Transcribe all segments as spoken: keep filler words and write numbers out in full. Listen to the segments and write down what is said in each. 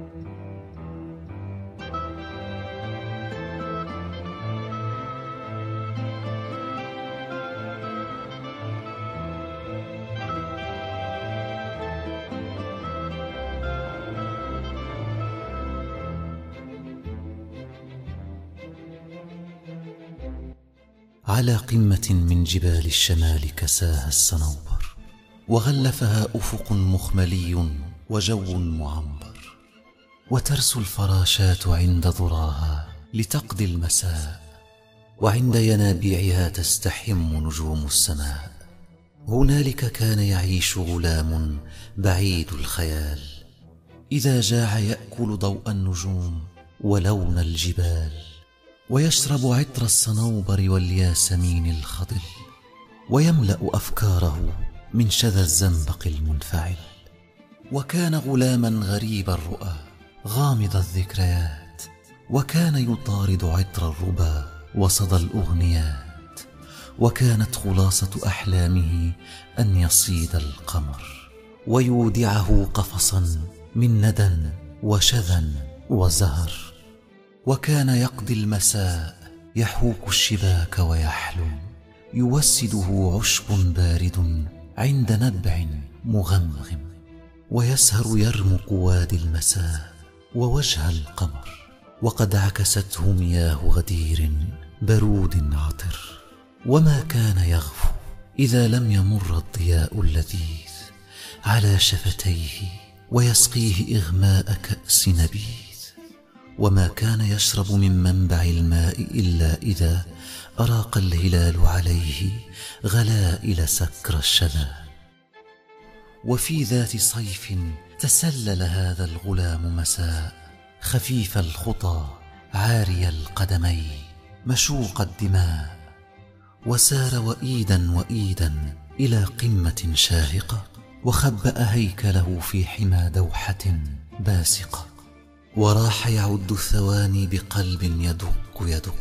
على قمة من جبال الشمال كساها الصنوبر، وغلفها أفق مخملي وجو معمبر، وترسو الفراشات عند ذراها لتقضي المساء، وعند ينابيعها تستحم نجوم السماء. هنالك كان يعيش غلام بعيد الخيال، إذا جاع يأكل ضوء النجوم ولون الجبال، ويشرب عطر الصنوبر والياسمين الخضل، ويملأ أفكاره من شذا الزنبق المنفعل. وكان غلاما غريب الرؤى غامض الذكريات، وكان يطارد عطر الربا وصدى الأغنيات، وكانت خلاصة أحلامه أن يصيد القمر ويودعه قفصا من ندى وشذا وزهر. وكان يقضي المساء يحوك الشباك ويحلم، يوسده عشب بارد عند نبع مغمغم، ويسهر يرمق وادي المساء ووجه القمر، وقد عكسته مياه غدير برود عطر. وما كان يغفو إذا لم يمر الضياء اللذيذ على شفتيه ويسقيه إغماء كأس نبيذ. وما كان يشرب من منبع الماء إلا إذا أراق الهلال عليه غلائل سكر الشذا. وفي ذات صيف تسلل هذا الغلام مساء، خفيف الخطى عاري القدمين مشوق الدماء، وسار وإيدا وإيدا إلى قمة شاهقة، وخبأ هيكله في حمى دوحة باسقة، وراح يعد الثواني بقلب يدق يدق،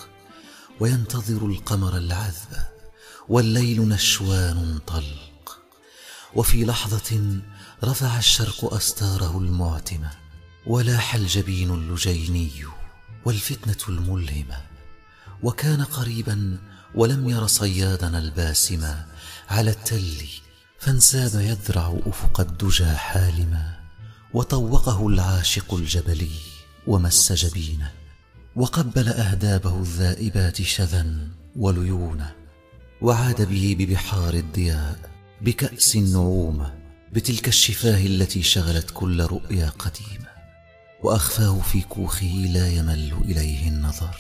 وينتظر القمر العذب والليل نشوان طلق. وفي لحظة رفع الشرق أستاره المعتمة، ولاح الجبين اللجيني والفتنة الملهمة، وكان قريبا ولم ير صيادنا الباسمة على التل، فانساب يذرع أفق الدجى حالما، وطوقه العاشق الجبلي ومس جبينه، وقبل أهدابه الذائبات شذا وليونه، وعاد به ببحار الضياء بكأس النعومة، بتلك الشفاه التي شغلت كل رؤيا قديمة، وأخفاه في كوخه لا يمل إليه النظر.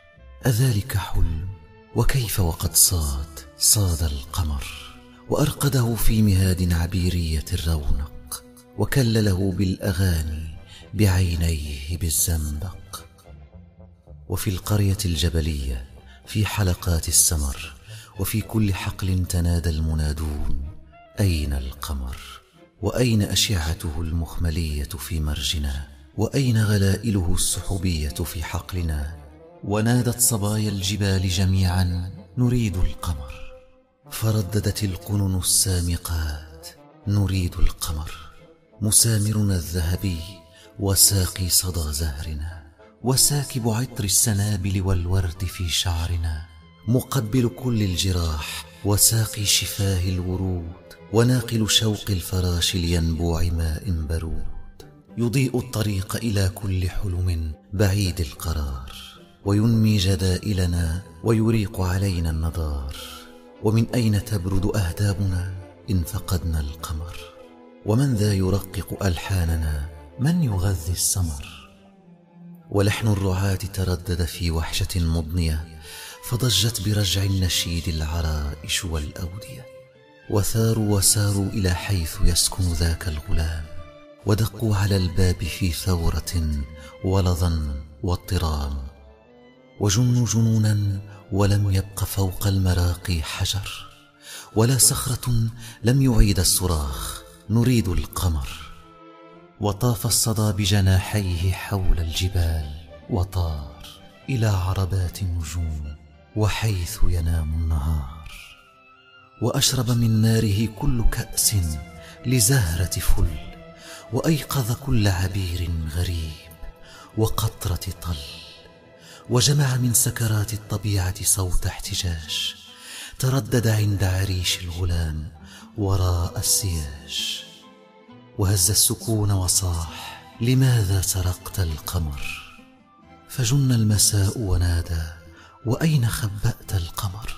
أذلك حلم؟ وكيف وقد صاد صاد القمر، وأرقده في مهاد عبيرية الرونق، وكلله بالأغاني بعينيه بالزنبق. وفي القرية الجبلية في حلقات السمر وفي كل حقل تنادى المنادون: أين القمر؟ وأين أشعته المخملية في مرجنا؟ وأين غلائله السحبية في حقلنا؟ ونادت صبايا الجبال جميعا: نريد القمر. فرددت القنن السامقات: نريد القمر. مسامرنا الذهبي وساقي صدى زهرنا، وساكب عطر السنابل والورد في شعرنا، مقبل كل الجراح وساقي شفاه الورود، وناقل شوق الفراش لينبوع ماء برود، يضيء الطريق إلى كل حلم بعيد القرار، وينمي جدائلنا ويريق علينا النضار. ومن أين تبرد أهدابنا إن فقدنا القمر؟ ومن ذا يرقق ألحاننا؟ من يغذي السمر؟ ولحن الرعاة تردد في وحشة مضنية، فضجت برجع النشيد العرائش والأودية، وثاروا وساروا إلى حيث يسكن ذاك الغلام، ودقوا على الباب في ثورة ولظا واضطرام، وجنوا جنونا ولم يبق فوق المراقي حجر، ولا صخرة لم يعيد الصراخ: نريد القمر. وطاف الصدى بجناحيه حول الجبال، وطار إلى عربات النجوم وحيث ينام النهار، وأشرب من ناره كل كأس لزهرة فل، وأيقظ كل عبير غريب وقطرة طل، وجمع من سكرات الطبيعة صوت احتجاج تردد عند عريش الغلام وراء السياج، وهز السكون وصاح: لماذا سرقت القمر؟ فجن المساء ونادى: وأين خبأت القمر؟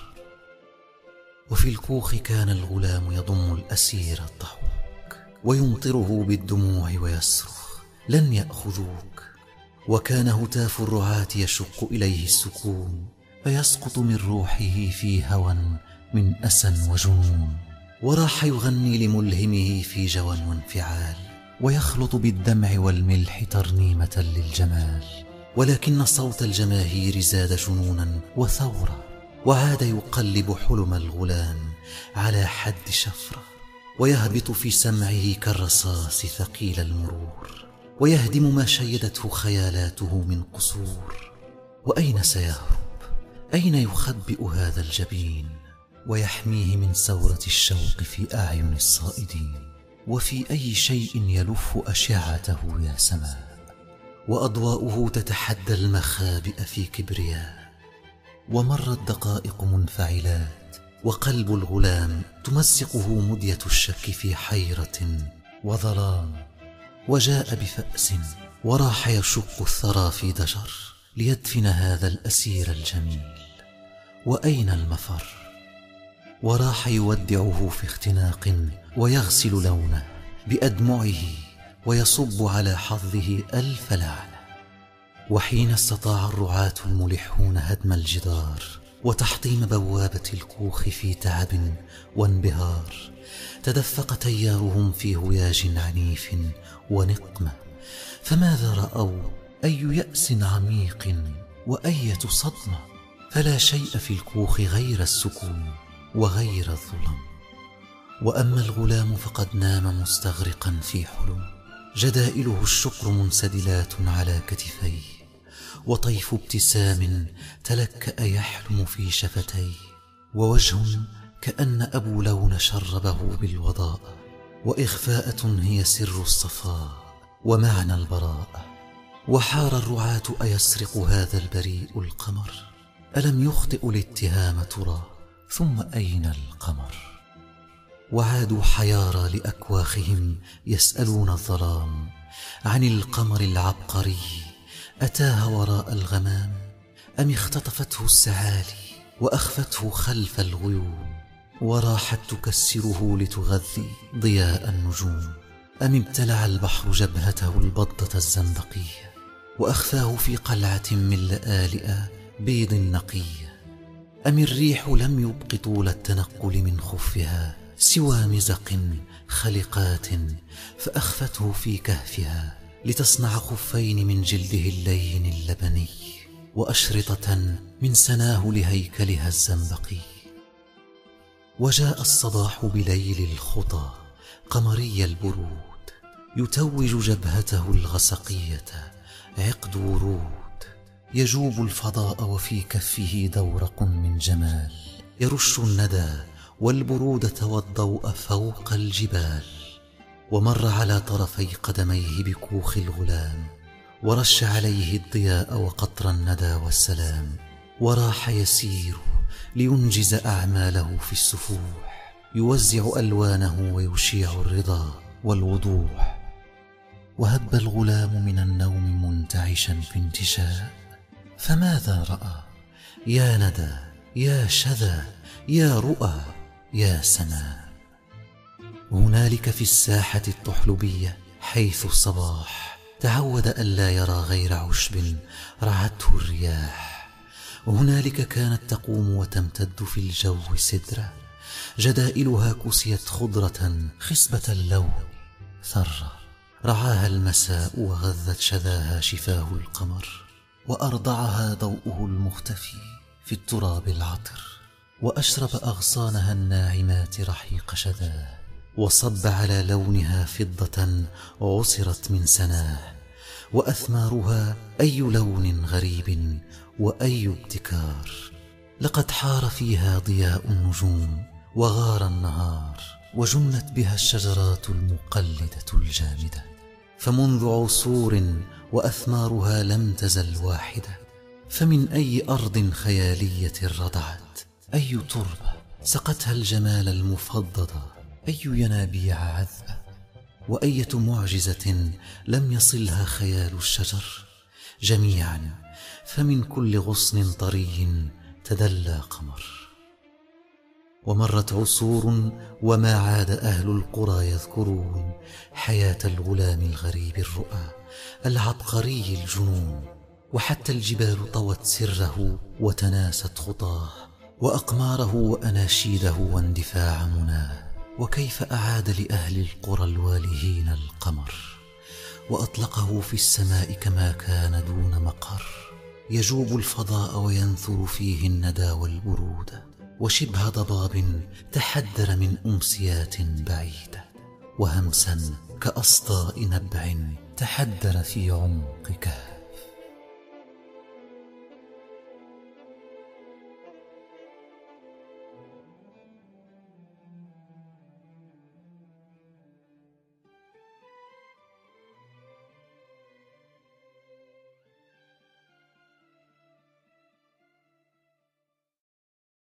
وفي الكوخ كان الغلام يضم الأسير الضحوك ويمطره بالدموع ويصرخ: لن يأخذوك. وكان هتاف الرعاة يشق إليه السكون، فيسقط من روحه في هوى من أسى وجنون، وراح يغني لملهمه في جوى وانفعال، ويخلط بالدمع والملح ترنيمة للجمال. ولكن صوت الجماهير زاد جنونا وثورة، وعاد يقلب حلم الغلام على حد شفرة، ويهبط في سمعه كالرصاص ثقيل المرور، ويهدم ما شيدته خيالاته من قصور. وأين سيهرب؟ أين يخبئ هذا الجبين ويحميه من ثورة الشوق في أعين الصائدين؟ وفي أي شيء يلف أشعته يا سماء؟ وأضواؤه تتحدى المخابئ في كبرياء. ومرت دقائق منفعلات، وقلب الغلام تمزقه مدية الشك في حيرة وظلام. وجاء بفأس وراح يشق الثرى في ضجر ليدفن هذا الأسير الجميل. وأين المفر؟ وراح يودعه في اختناق ويغسل لونه بأدمعه ويصب على حظه ألف لعنة. وحين استطاع الرعاة الملحون هدم الجدار وتحطيم بوابة الكوخ في تعب وانبهار، تدفق تيارهم في هياج عنيف ونقمة. فماذا رأوا؟ أي يأس عميق وأية صدمة! فلا شيء في الكوخ غير السكون وغير الظلم. وأما الغلام فقد نام مستغرقا في حلم، جدائله الشكر منسدلات على كتفيه، وطيف ابتسام تلكأ يحلم في شفتيه، ووجه كأن أبو لون شربه بالوضاء، وإخفاءة هي سر الصفاء ومعنى البراءة. وحار الرعاة: أيسرق هذا البريء القمر؟ ألم يخطئ الاتهام ترى؟ ثم أين القمر؟ وعادوا حيارى لأكواخهم يسألون الظلام عن القمر العبقري، أتاه وراء الغمام أم اختطفته السعالي وأخفته خلف الغيوم، وراحت تكسره لتغذي ضياء النجوم، أم ابتلع البحر جبهته البضة الزنبقية وأخفاه في قلعة من لآلئ بيض نقية، أم الريح لم يبق طول التنقل من خفها سوى مزق خلقات فأخفته في كهفها لتصنع خفين من جلده اللين اللبني وأشرطة من سناه لهيكلها الزنبقي. وجاء الصباح بليل الخطى قمري البرود، يتوج جبهته الغسقية عقد ورود، يجوب الفضاء وفي كفه دورق من جمال، يرش الندى والبرودة والضوء فوق الجبال. ومر على طرفي قدميه بكوخ الغلام، ورش عليه الضياء وقطر الندى والسلام، وراح يسير لينجز أعماله في السفوح، يوزع ألوانه ويشيع الرضا والوضوح. وهب الغلام من النوم منتعشا في انتشاء، فماذا رأى؟ يا ندى، يا شذا، يا رؤى، يا سماء. هنالك في الساحة الطحلبية حيث الصباح تعود ألا يرى غير عشب رعته الرياح. هنالك كانت تقوم وتمتد في الجو سدرة، جدائلها كسيت خضرة خصبة اللون ثرة، رعاها المساء وغذت شذاها شفاه القمر، وأرضعها ضوءه المختفي في التراب العطر، وأشرب أغصانها الناعمات رحيق شذاه، وصب على لونها فضة عصرت من سناه، وأثمارها أي لون غريب وأي ابتكار. لقد حار فيها ضياء النجوم وغار النهار، وجنت بها الشجرات المقلدة الجامدة. فمنذ عصور وأثمارها لم تزل واحدة. فمن أي أرض خيالية رضعت، أي تربة سقتها الجمال المفضل، أي ينابيع عذبة، وأية معجزة لم يصلها خيال الشجر. جميعا فمن كل غصن طري تدلى قمر. ومرت عصور وما عاد أهل القرى يذكرون حياة الغلام الغريب الرؤى العبقري الجنون، وحتى الجبال طوت سره وتناست خطاه، وأقماره وأناشيده واندفاع مناه. وكيف أعاد لأهل القرى الوالهين القمر، وأطلقه في السماء كما كان دون مقر، يجوب الفضاء وينثر فيه الندى والبرود، وشبه ضباب تحدر من أمسيات بعيدة، وهمسا كأصداء نبع تحدر في عمق كهف.